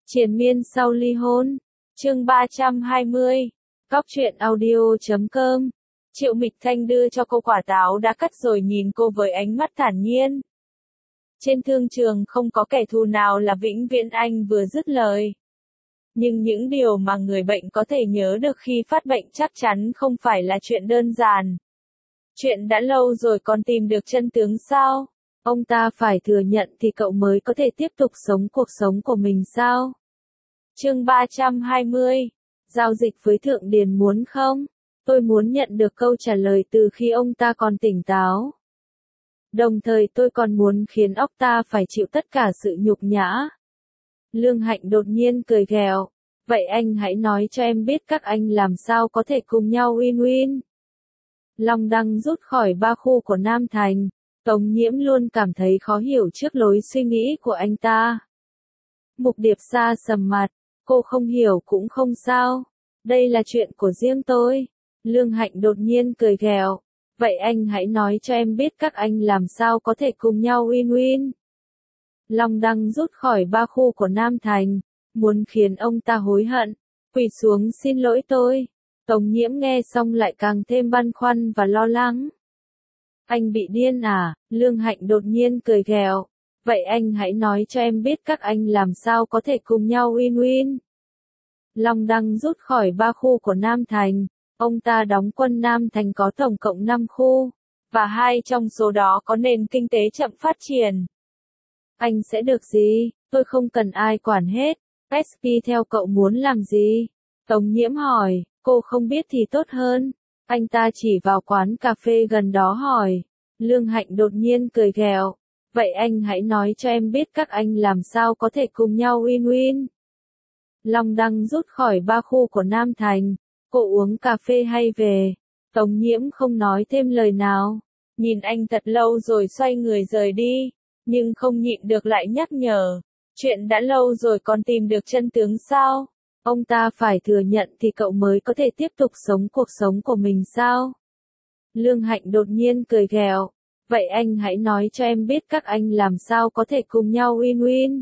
Triền miên sau ly hôn. Chương 320. Cóc truyện audio.com. Triệu Mịch Thanh đưa cho cô quả táo đã cắt rồi nhìn cô với ánh mắt thản nhiên. Trên thương trường không có kẻ thù nào là vĩnh viễn, anh vừa dứt lời. Nhưng những điều mà người bệnh có thể nhớ được khi phát bệnh chắc chắn không phải là chuyện đơn giản. Chuyện đã lâu rồi còn tìm được chân tướng sao? Ông ta phải thừa nhận thì cậu mới có thể tiếp tục sống cuộc sống của mình sao? Chương 320. Giao dịch với Thượng Điền muốn không? Tôi muốn nhận được câu trả lời từ khi ông ta còn tỉnh táo. Đồng thời tôi còn muốn khiến óc ta phải chịu tất cả sự nhục nhã. Lương Hạnh đột nhiên cười ghẹo. Vậy anh hãy nói cho em biết các anh làm sao có thể cùng nhau win-win. Long Đăng rút khỏi ba khu của Nam Thành. Tống Nhiễm luôn cảm thấy khó hiểu trước lối suy nghĩ của anh ta. Mục Điệp Sa sầm mặt. Cô không hiểu cũng không sao. Đây là chuyện của riêng tôi. Lương Hạnh đột nhiên cười ghẹo. Vậy anh hãy nói cho em biết các anh làm sao có thể cùng nhau win-win. Long Đăng rút khỏi ba khu của Nam Thành. Muốn khiến ông ta hối hận. Quỳ xuống xin lỗi tôi. Tống Nhiễm nghe xong lại càng thêm băn khoăn và lo lắng. Anh bị điên à? Lương Hạnh đột nhiên cười ghẹo. Vậy anh hãy nói cho em biết các anh làm sao có thể cùng nhau win-win. Long Đăng rút khỏi ba khu của Nam Thành. Ông ta đóng quân Nam Thành có tổng cộng 5 khu. Và 2 trong số đó có nền kinh tế chậm phát triển. Anh sẽ được gì? Tôi không cần ai quản hết. SP theo cậu muốn làm gì? Tống Nhiễm hỏi. Cô không biết thì tốt hơn. Anh ta chỉ vào quán cà phê gần đó hỏi. Lương Hạnh đột nhiên cười ghẹo. Vậy anh hãy nói cho em biết các anh làm sao có thể cùng nhau win-win. Long Đăng rút khỏi ba khu của Nam Thành. Cô uống cà phê hay về? Tống Nhiễm không nói thêm lời nào. Nhìn anh thật lâu rồi xoay người rời đi. Nhưng không nhịn được lại nhắc nhở. Chuyện đã lâu rồi còn tìm được chân tướng sao? Ông ta phải thừa nhận thì cậu mới có thể tiếp tục sống cuộc sống của mình sao? Lương Hạnh đột nhiên cười ghẹo. Vậy anh hãy nói cho em biết các anh làm sao có thể cùng nhau win-win.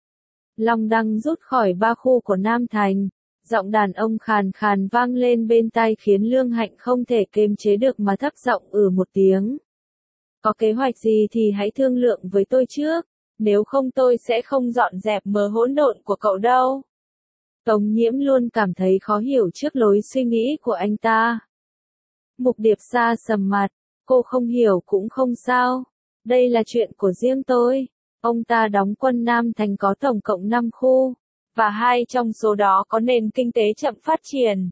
Long Đăng rút khỏi ba khu của Nam Thành. Giọng đàn ông khàn khàn vang lên bên tai khiến Lương Hạnh không thể kiềm chế được mà thấp giọng một tiếng. Có kế hoạch gì thì hãy thương lượng với tôi trước. Nếu không tôi sẽ không dọn dẹp mớ hỗn độn của cậu đâu. Tống Nhiễm luôn cảm thấy khó hiểu trước lối suy nghĩ của anh ta. Mục Điệp Sa sầm mặt. Cô không hiểu cũng không sao. Đây là chuyện của riêng tôi. Ông ta đóng quân Nam Thành có tổng cộng 5 khu. Và 2 trong số đó có nền kinh tế chậm phát triển.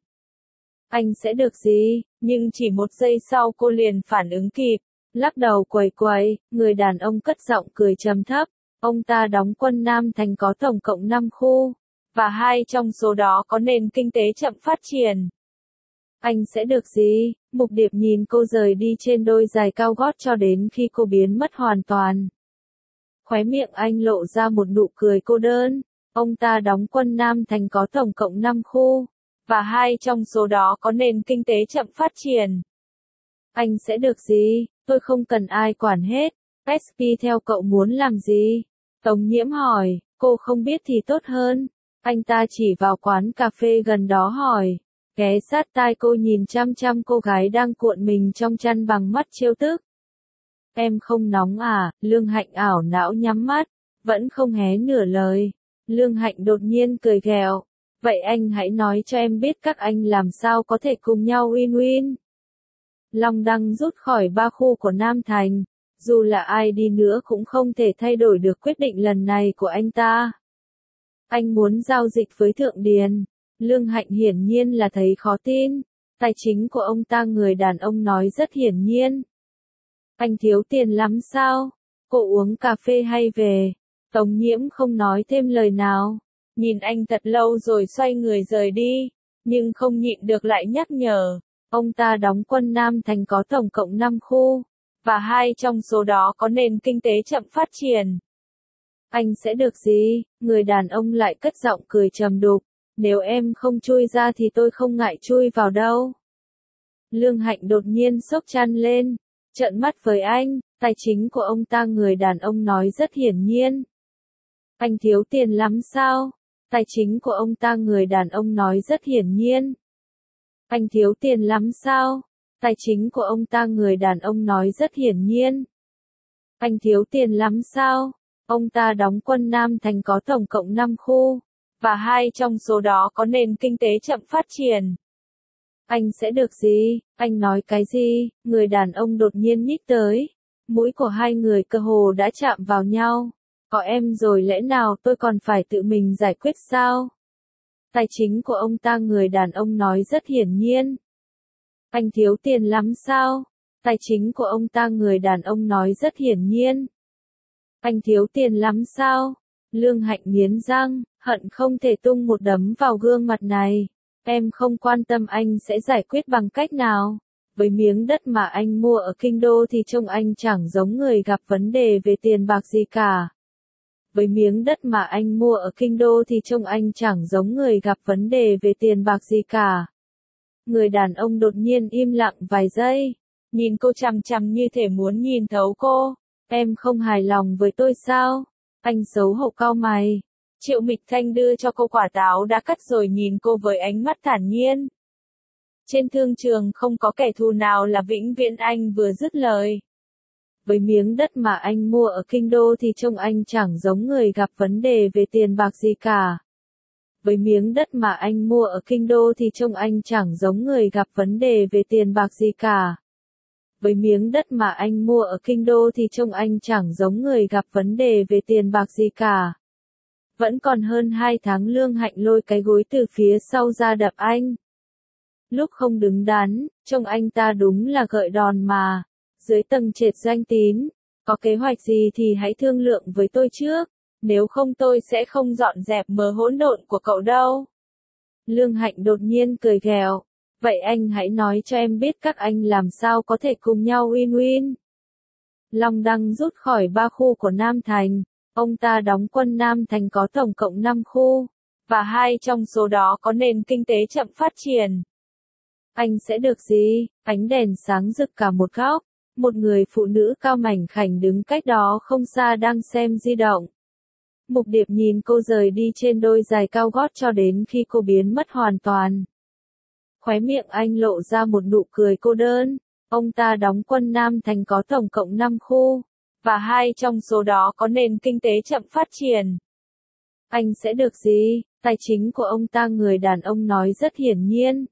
Anh sẽ được gì? Nhưng chỉ một giây sau cô liền phản ứng kịp. Lắc đầu quẩy quẩy, người đàn ông cất giọng cười trầm thấp. Ông ta đóng quân Nam Thành có tổng cộng 5 khu. Và 2 trong số đó có nền kinh tế chậm phát triển. Anh sẽ được gì? Mục Điệp nhìn cô rời đi trên đôi giày cao gót cho đến khi cô biến mất hoàn toàn. Khóe miệng anh lộ ra một nụ cười cô đơn. Ông ta đóng quân Nam Thành có tổng cộng 5 khu. Và 2 trong số đó có nền kinh tế chậm phát triển. Anh sẽ được gì? Tôi không cần ai quản hết. SP theo cậu muốn làm gì? Tống Nhiễm hỏi. Cô không biết thì tốt hơn. Anh ta chỉ vào quán cà phê gần đó hỏi. Ghé sát tai cô nhìn chăm chăm cô gái đang cuộn mình trong chăn bằng mắt trêu tức. Em không nóng à? Lương Hạnh ảo não nhắm mắt. Vẫn không hé nửa lời. Lương Hạnh đột nhiên cười ghẹo. Vậy anh hãy nói cho em biết các anh làm sao có thể cùng nhau win-win. Long Đăng rút khỏi ba khu của Nam Thành. Dù là ai đi nữa cũng không thể thay đổi được quyết định lần này của anh ta. Anh muốn giao dịch với Thượng Điền. Lương Hạnh hiển nhiên là thấy khó tin. Tài chính của ông ta, người đàn ông nói rất hiển nhiên. Anh thiếu tiền lắm sao? Cô uống cà phê hay về? Tống Nhiễm không nói thêm lời nào. Nhìn anh thật lâu rồi xoay người rời đi. Nhưng không nhịn được lại nhắc nhở. Ông ta đóng quân Nam Thành có tổng cộng 5 khu. Và 2 trong số đó có nền kinh tế chậm phát triển. Anh sẽ được gì? Người đàn ông lại cất giọng cười trầm đục. Nếu em không chui ra thì tôi không ngại chui vào đâu. Lương Hạnh đột nhiên xốc chăn lên. Trợn mắt với anh. Tài chính của ông ta, người đàn ông nói rất hiển nhiên. Anh thiếu tiền lắm sao? Tài chính của ông ta, người đàn ông nói rất hiển nhiên. Anh thiếu tiền lắm sao? Tài chính của ông ta, người đàn ông nói rất hiển nhiên. Anh thiếu tiền lắm sao? Ông ta đóng quân Nam Thành có tổng cộng 5 khu, và 2 trong số đó có nền kinh tế chậm phát triển. Anh sẽ được gì? Anh nói cái gì? Người đàn ông đột nhiên nhích tới. Mũi của hai người cơ hồ đã chạm vào nhau. Có em rồi, lẽ nào tôi còn phải tự mình giải quyết sao? Tài chính của ông ta, người đàn ông nói rất hiển nhiên. Anh thiếu tiền lắm sao? Tài chính của ông ta, người đàn ông nói rất hiển nhiên. Anh thiếu tiền lắm sao? Lương Hạnh nghiến răng, hận không thể tung một đấm vào gương mặt này. Em không quan tâm anh sẽ giải quyết bằng cách nào. Với miếng đất mà anh mua ở Kinh Đô thì trông anh chẳng giống người gặp vấn đề về tiền bạc gì cả. Với miếng đất mà anh mua ở Kinh Đô thì trông anh chẳng giống người gặp vấn đề về tiền bạc gì cả. Người đàn ông đột nhiên im lặng vài giây, nhìn cô chằm chằm như thể muốn nhìn thấu cô. Em không hài lòng với tôi sao? Anh xấu hổ cau mày. Triệu Mịch Thanh đưa cho cô quả táo đã cắt rồi nhìn cô với ánh mắt thản nhiên. Trên thương trường không có kẻ thù nào là vĩnh viễn, anh vừa dứt lời. Với miếng đất mà anh mua ở Kinh Đô thì trông anh chẳng giống người gặp vấn đề về tiền bạc gì cả. Với miếng đất mà anh mua ở Kinh Đô thì trông anh chẳng giống người gặp vấn đề về tiền bạc gì cả. Với miếng đất mà anh mua ở Kinh Đô thì trông anh chẳng giống người gặp vấn đề về tiền bạc gì cả. Vẫn còn hơn 2 tháng, Lương Hạnh lôi cái gối từ phía sau ra đập anh. Lúc không đứng đắn, trông anh ta đúng là gợi đòn mà. Dưới tầng trệt Doanh Tín, có kế hoạch gì thì hãy thương lượng với tôi trước, nếu không tôi sẽ không dọn dẹp mớ hỗn độn của cậu đâu. Lương Hạnh đột nhiên cười ghẹo. Vậy anh hãy nói cho em biết các anh làm sao có thể cùng nhau win-win. Long Đăng rút khỏi 3 khu của Nam Thành. Ông ta đóng quân Nam Thành có tổng cộng 5 khu, và 2 trong số đó có nền kinh tế chậm phát triển. Anh sẽ được gì? Ánh đèn sáng rực cả một góc. Một người phụ nữ cao mảnh khảnh đứng cách đó không xa đang xem di động. Mục Điệp nhìn cô rời đi trên đôi giày cao gót cho đến khi cô biến mất hoàn toàn. Khóe miệng anh lộ ra một nụ cười cô đơn. Ông ta đóng quân Nam Thành có tổng cộng 5 khu, và 2 trong số đó có nền kinh tế chậm phát triển. Anh sẽ được gì? Tài chính của ông ta, người đàn ông nói rất hiển nhiên.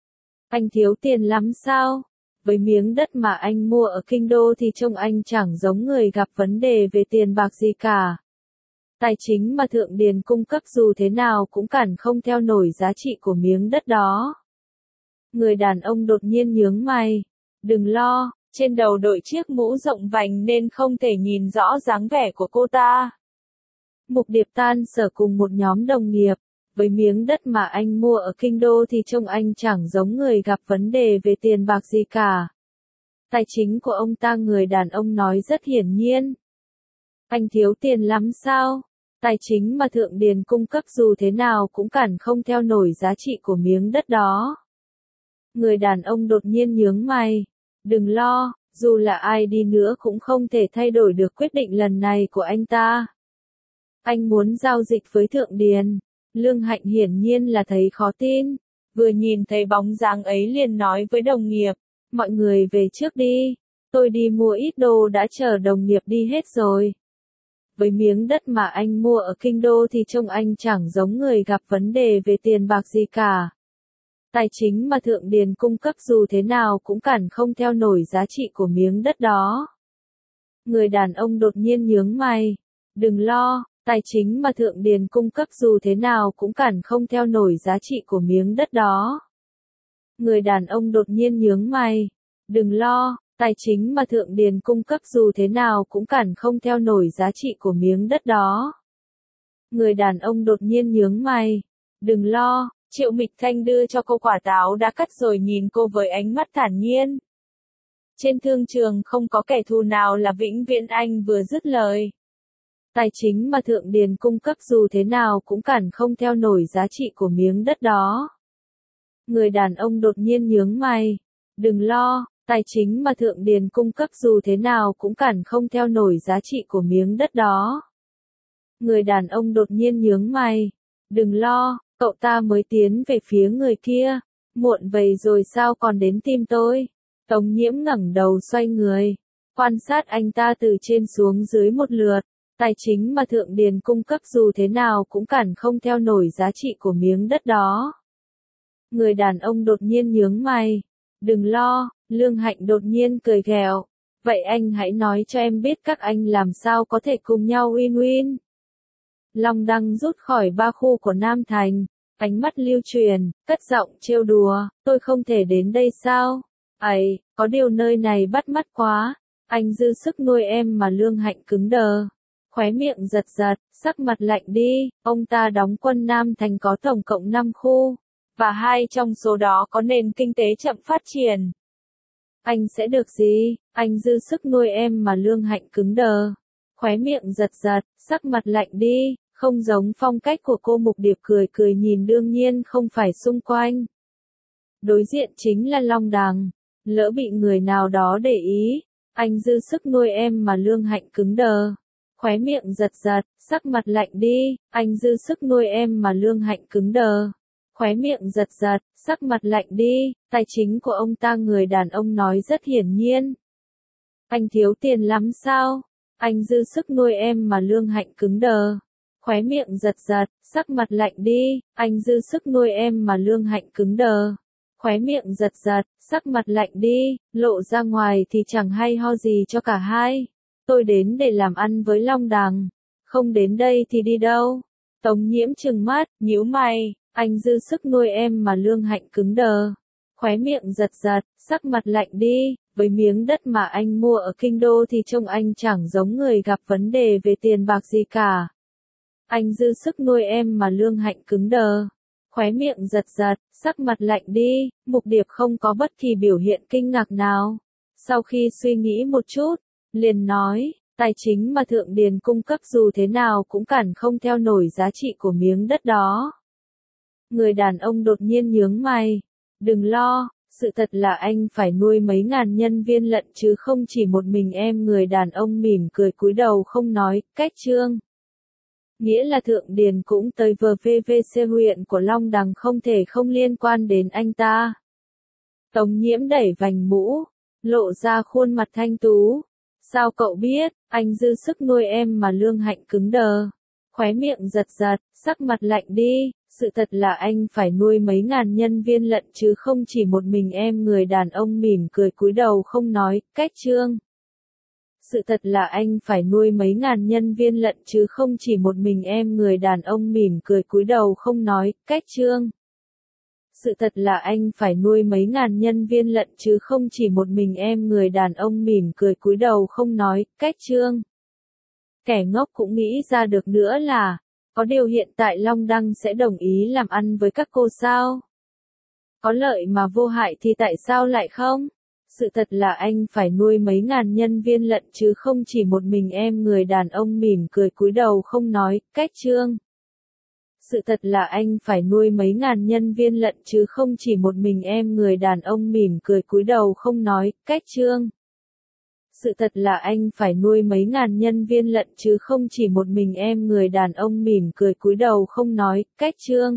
Anh thiếu tiền lắm sao? Với miếng đất mà anh mua ở Kinh Đô thì trông anh chẳng giống người gặp vấn đề về tiền bạc gì cả. Tài chính mà Thượng Điền cung cấp dù thế nào cũng cản không theo nổi giá trị của miếng đất đó. Người đàn ông đột nhiên nhướng mày. Đừng lo, trên đầu đội chiếc mũ rộng vành nên không thể nhìn rõ dáng vẻ của cô ta. Mục Điệp tan sở cùng một nhóm đồng nghiệp. Với miếng đất mà anh mua ở Kinh Đô thì trông anh chẳng giống người gặp vấn đề về tiền bạc gì cả. Tài chính của ông ta, người đàn ông nói rất hiển nhiên. Anh thiếu tiền lắm sao? Tài chính mà Thượng Điền cung cấp dù thế nào cũng cản không theo nổi giá trị của miếng đất đó. Người đàn ông đột nhiên nhướng mày. Đừng lo, dù là ai đi nữa cũng không thể thay đổi được quyết định lần này của anh ta. Anh muốn giao dịch với Thượng Điền. Lương Hạnh hiển nhiên là thấy khó tin. Vừa nhìn thấy bóng dáng ấy liền nói với đồng nghiệp. Mọi người về trước đi. Tôi đi mua ít đồ đã chờ đồng nghiệp đi hết rồi. Với miếng đất mà anh mua ở Kinh Đô thì trông anh chẳng giống người gặp vấn đề về tiền bạc gì cả. Tài chính mà Thượng Điền cung cấp dù thế nào cũng cản không theo nổi giá trị của miếng đất đó. Người đàn ông đột nhiên nhướng mày. Đừng lo, tài chính mà Thượng Điền cung cấp dù thế nào cũng cản không theo nổi giá trị của miếng đất đó. Người đàn ông đột nhiên nhướng mày. Đừng lo, tài chính mà Thượng Điền cung cấp dù thế nào cũng cản không theo nổi giá trị của miếng đất đó. Người đàn ông đột nhiên nhướng mày. Đừng lo. Triệu Mịch Thanh đưa cho cô quả táo đã cắt rồi nhìn cô với ánh mắt thản nhiên. Trên thương trường không có kẻ thù nào là vĩnh viễn, anh vừa dứt lời. Tài chính mà Thượng Điền cung cấp dù thế nào cũng cản không theo nổi giá trị của miếng đất đó. Người đàn ông đột nhiên nhướng mày. Đừng lo, tài chính mà Thượng Điền cung cấp dù thế nào cũng cản không theo nổi giá trị của miếng đất đó. Người đàn ông đột nhiên nhướng mày. Đừng lo, cậu ta mới tiến về phía người kia. Muộn vậy rồi sao còn đến tìm tôi? Tống Nhiễm ngẩng đầu xoay người, quan sát anh ta từ trên xuống dưới một lượt. Tài chính mà Thượng Điền cung cấp dù thế nào cũng cản không theo nổi giá trị của miếng đất đó. Người đàn ông đột nhiên nhướng mày. Đừng lo, Lương Hạnh đột nhiên cười ghẹo. Vậy anh hãy nói cho em biết các anh làm sao có thể cùng nhau win-win. Long Đăng rút khỏi ba khu của Nam Thành, ánh mắt lưu truyền, cất giọng trêu đùa, tôi không thể đến đây sao? Ấy, có điều nơi này bắt mắt quá, anh dư sức nuôi em mà. Lương Hạnh cứng đờ, khóe miệng giật giật, sắc mặt lạnh đi, ông ta đóng quân Nam Thành có tổng cộng 5 khu, và 2 trong số đó có nền kinh tế chậm phát triển. Anh sẽ được gì? Anh dư sức nuôi em mà. Lương Hạnh cứng đờ, khóe miệng giật giật, sắc mặt lạnh đi, không giống phong cách của cô. Mục Điệp cười cười nhìn đương nhiên không phải xung quanh. Đối diện chính là Long Đằng, lỡ bị người nào đó để ý. Anh dư sức nuôi em mà. Lương Hạnh cứng đờ, khóe miệng giật giật, sắc mặt lạnh đi, anh dư sức nuôi em mà. Lương Hạnh cứng đờ, khóe miệng giật giật, sắc mặt lạnh đi, tài chính của ông ta. Người đàn ông nói rất hiển nhiên. Anh thiếu tiền lắm sao? Anh dư sức nuôi em mà. Lương Hạnh cứng đờ, khóe miệng giật giật, sắc mặt lạnh đi, anh dư sức nuôi em mà. Lương Hạnh cứng đờ, khóe miệng giật giật, sắc mặt lạnh đi, lộ ra ngoài thì chẳng hay ho gì cho cả hai. Tôi đến để làm ăn với Long Đằng, không đến đây thì đi đâu? Tống Nhiễm trừng mắt, nhíu mày, anh dư sức nuôi em mà. Lương Hạnh cứng đờ, khóe miệng giật giật, sắc mặt lạnh đi, với miếng đất mà anh mua ở Kinh Đô thì trông anh chẳng giống người gặp vấn đề về tiền bạc gì cả. Anh dư sức nuôi em mà. Lương Hạnh cứng đờ, khóe miệng giật giật, sắc mặt lạnh đi, Mục Điệp không có bất kỳ biểu hiện kinh ngạc nào. Sau khi suy nghĩ một chút, liền nói, tài chính mà Thượng Điền cung cấp dù thế nào cũng cản không theo nổi giá trị của miếng đất đó. Người đàn ông đột nhiên nhướng mày. Đừng lo, sự thật là anh phải nuôi mấy ngàn nhân viên lận chứ không chỉ một mình em. Người đàn ông mỉm cười cúi đầu không nói, cách chương. Nghĩa là Thượng Điền cũng tới VVC huyện của Long Đằng không thể không liên quan đến anh ta. Tống Nhiễm đẩy vành mũ, lộ ra khuôn mặt thanh tú. Sao cậu biết? Anh dư sức nuôi em mà. Lương Hạnh cứng đờ, khóe miệng giật giật, sắc mặt lạnh đi, sự thật là anh phải nuôi mấy ngàn nhân viên lận chứ không chỉ một mình em. Người đàn ông mỉm cười cúi đầu không nói, cách chương. Sự thật là anh phải nuôi mấy ngàn nhân viên lận chứ không chỉ một mình em. Người đàn ông mỉm cười cúi đầu không nói, cách chương. Sự thật là anh phải nuôi mấy ngàn nhân viên lận chứ không chỉ một mình em. Người đàn ông mỉm cười cúi đầu không nói, cách chương. Kẻ ngốc cũng nghĩ ra được nữa là, có điều hiện tại Long Đăng sẽ đồng ý làm ăn với các cô sao? Có lợi mà vô hại thì tại sao lại không? Sự thật là anh phải nuôi mấy ngàn nhân viên lận chứ không chỉ một mình em. Người đàn ông mỉm cười cúi đầu không nói, cách chương. Sự thật là anh phải nuôi mấy ngàn nhân viên lận chứ không chỉ một mình em. Người đàn ông mỉm cười cúi đầu không nói, cách chương. Sự thật là anh phải nuôi mấy ngàn nhân viên lận chứ không chỉ một mình em. Người đàn ông mỉm cười cúi đầu không nói, cách chương.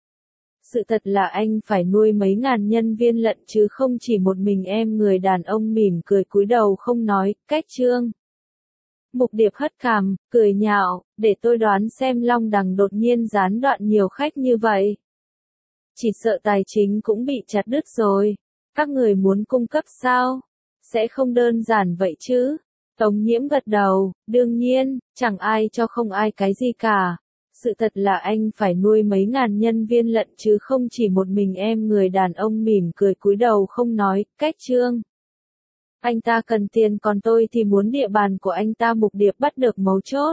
Sự thật là anh phải nuôi mấy ngàn nhân viên lận chứ không chỉ một mình em. Người đàn ông mỉm cười cúi đầu không nói, cách chương. Mục Điệp hất cằm, cười nhạo, để tôi đoán xem Long Đằng đột nhiên gián đoạn nhiều khách như vậy. Chỉ sợ tài chính cũng bị chặt đứt rồi. Các người muốn cung cấp sao? Sẽ không đơn giản vậy chứ? Tống Nhiễm gật đầu, đương nhiên, chẳng ai cho không ai cái gì cả. Sự thật là anh phải nuôi mấy ngàn nhân viên lận chứ không chỉ một mình em. Người đàn ông mỉm cười cúi đầu không nói, cách chương. Anh ta cần tiền còn tôi thì muốn địa bàn của anh ta. Mục Điệp bắt được mấu chốt.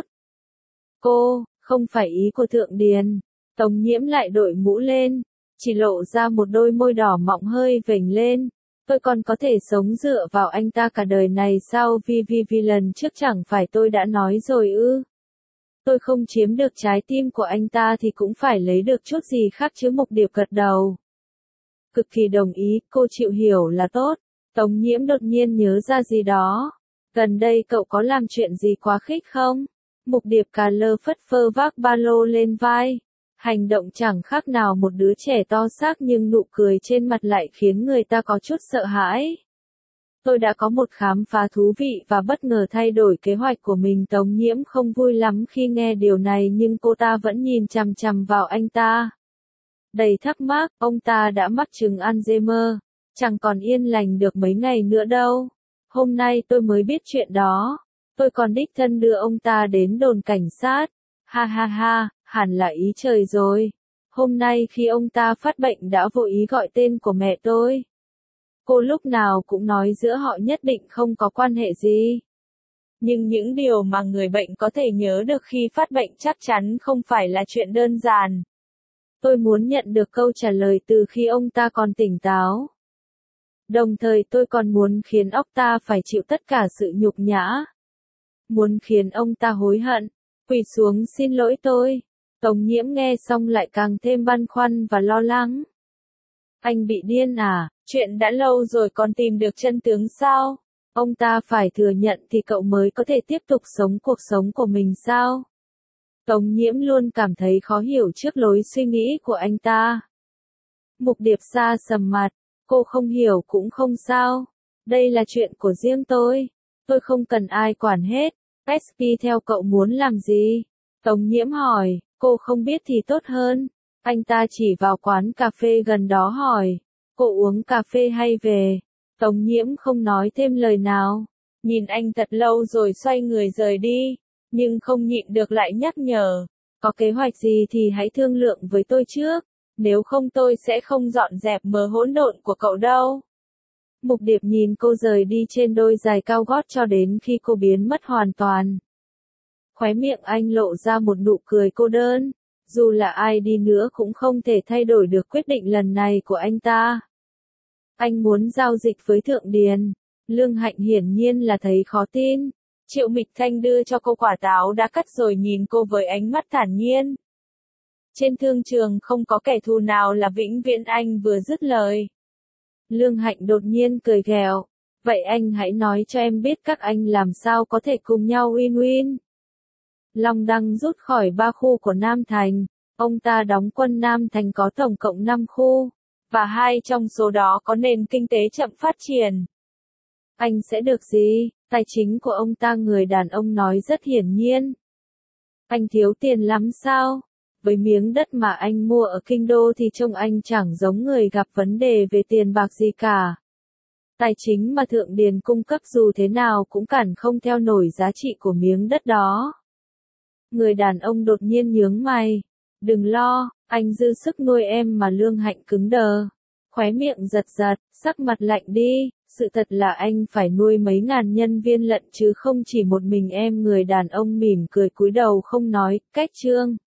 Cô, không phải ý của Thượng Điền. Tống Nhiễm lại đội mũ lên, chỉ lộ ra một đôi môi đỏ mọng hơi vểnh lên. Tôi còn có thể sống dựa vào anh ta cả đời này sao? Vì lần trước chẳng phải tôi đã nói rồi ư? Tôi không chiếm được trái tim của anh ta thì cũng phải lấy được chút gì khác chứ. Mục Điệp gật đầu. Cực kỳ đồng ý, cô chịu hiểu là tốt. Tống Nhiễm đột nhiên nhớ ra gì đó. Gần đây cậu có làm chuyện gì quá khích không? Mục Điệp cà lơ phất phơ vác ba lô lên vai. Hành động chẳng khác nào một đứa trẻ to xác nhưng nụ cười trên mặt lại khiến người ta có chút sợ hãi. Tôi đã có một khám phá thú vị và bất ngờ thay đổi kế hoạch của mình. Tống Nhiễm không vui lắm khi nghe điều này nhưng cô ta vẫn nhìn chằm chằm vào anh ta. Đầy thắc mắc, ông ta đã mắc chứng Alzheimer, chẳng còn yên lành được mấy ngày nữa đâu. Hôm nay tôi mới biết chuyện đó. Tôi còn đích thân đưa ông ta đến đồn cảnh sát. Ha ha ha, hẳn là ý trời rồi. Hôm nay khi ông ta phát bệnh đã vô ý gọi tên của mẹ tôi. Cô lúc nào cũng nói giữa họ nhất định không có quan hệ gì. Nhưng những điều mà người bệnh có thể nhớ được khi phát bệnh chắc chắn không phải là chuyện đơn giản. Tôi muốn nhận được câu trả lời từ khi ông ta còn tỉnh táo. Đồng thời tôi còn muốn khiến ông ta phải chịu tất cả sự nhục nhã. Muốn khiến ông ta hối hận, quỳ xuống xin lỗi tôi. Tống Nhiễm nghe xong lại càng thêm băn khoăn và lo lắng. Anh bị điên à? Chuyện đã lâu rồi còn tìm được chân tướng sao? Ông ta phải thừa nhận thì cậu mới có thể tiếp tục sống cuộc sống của mình sao? Tống Nhiễm luôn cảm thấy khó hiểu trước lối suy nghĩ của anh ta. Mục Điệp xa sầm mặt, cô không hiểu cũng không sao. Đây là chuyện của riêng tôi không cần ai quản hết. SP theo cậu muốn làm gì? Tống Nhiễm hỏi, cô không biết thì tốt hơn. Anh ta chỉ vào quán cà phê gần đó hỏi, cô uống cà phê hay về? Tống Nhiễm không nói thêm lời nào, nhìn anh thật lâu rồi xoay người rời đi, nhưng không nhịn được lại nhắc nhở, có kế hoạch gì thì hãy thương lượng với tôi trước, nếu không tôi sẽ không dọn dẹp mớ hỗn độn của cậu đâu. Mục Điệp nhìn cô rời đi trên đôi giày cao gót cho đến khi cô biến mất hoàn toàn. Khóe miệng anh lộ ra một nụ cười cô đơn. Dù là ai đi nữa cũng không thể thay đổi được quyết định lần này của anh ta. Anh muốn giao dịch với Thượng Điền. Lương Hạnh hiển nhiên là thấy khó tin. Triệu Mịch Thanh đưa cho cô quả táo đã cắt rồi nhìn cô với ánh mắt thản nhiên. Trên thương trường không có kẻ thù nào là vĩnh viễn, anh vừa dứt lời. Lương Hạnh đột nhiên cười ghẹo. Vậy anh hãy nói cho em biết các anh làm sao có thể cùng nhau win-win. Long Đăng rút khỏi 3 khu của Nam Thành. Ông ta đóng quân Nam Thành có tổng cộng 5 khu, và 2 trong số đó có nền kinh tế chậm phát triển. Anh sẽ được gì? Tài chính của ông ta, người đàn ông nói rất hiển nhiên. Anh thiếu tiền lắm sao? Với miếng đất mà anh mua ở Kinh Đô thì trông anh chẳng giống người gặp vấn đề về tiền bạc gì cả. Tài chính mà Thượng Điền cung cấp dù thế nào cũng cản không theo nổi giá trị của miếng đất đó. Người đàn ông đột nhiên nhướng mày. Đừng lo, anh dư sức nuôi em mà. Lương Hạnh cứng đờ. Khóe miệng giật giật, sắc mặt lạnh đi. Sự thật là anh phải nuôi mấy ngàn nhân viên lận chứ không chỉ một mình em. Người đàn ông mỉm cười cúi đầu không nói. Cách chương